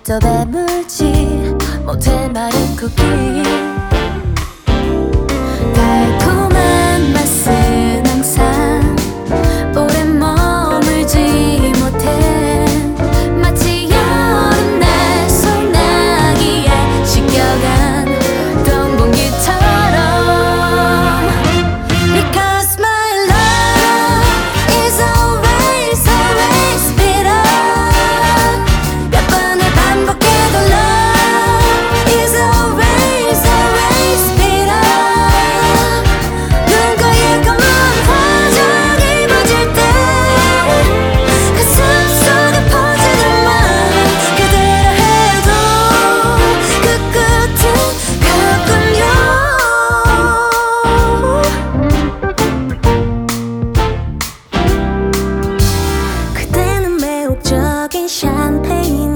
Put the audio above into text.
더 배불지 못해 마른 쿠키 달콤한 맛은 항상 오래 머물지 못해 마치 여름날 소나기에 씻겨간 똥봉지처럼 Because my love is always always bitter 몇 번을 반복해도 love is always always bitter 눈가에 검은 화장 입어질 때 가슴 속에 퍼지는 말 그대로 해도 그 끝은 가끔요 그대는 매혹적인 샴페인